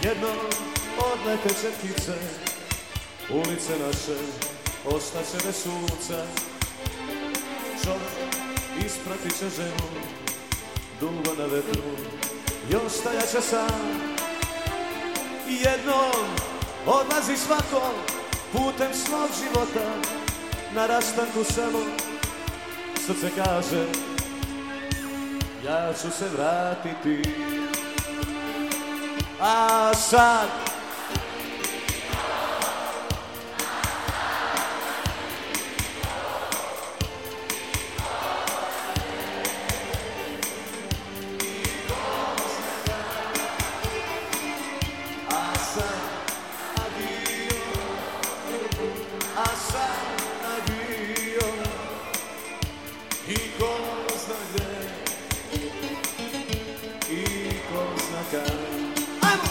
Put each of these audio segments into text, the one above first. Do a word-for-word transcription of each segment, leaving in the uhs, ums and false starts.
jedno od neke četkice, ulice naše ostaće bez suca. Čovjek ispratit će ženu dugo na vetru i ostajat će sam. Jednom odlazi svako putem svog života, na rastanku samo srce kaže ja ću se vratiti. A sad i ko zna gdje, i ko zna kad. Ajmo!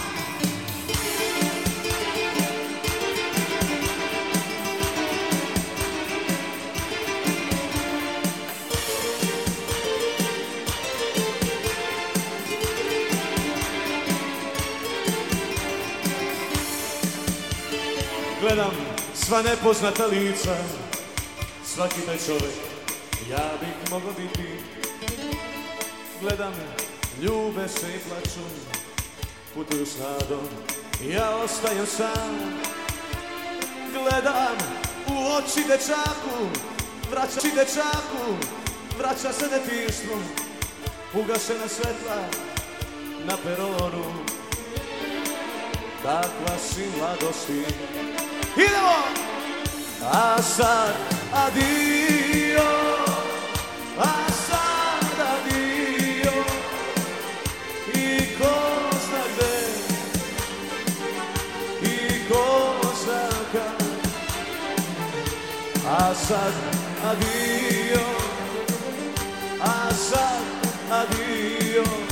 Gledam sva nepoznata lica, svaki taj čovjek ja bih mogao biti. Gledam, ljube se i plaču, putuju s nadom, ja ostajem sam. Gledam u oči dečaku, vraća se dečaku, vraća se detinjstvo, ugašena svetla na peronu. Takva si mladosti. Idemo! A sad adio, a sad adio, i ko zna gde, i ko zna kad. A sad adio, a sad adio.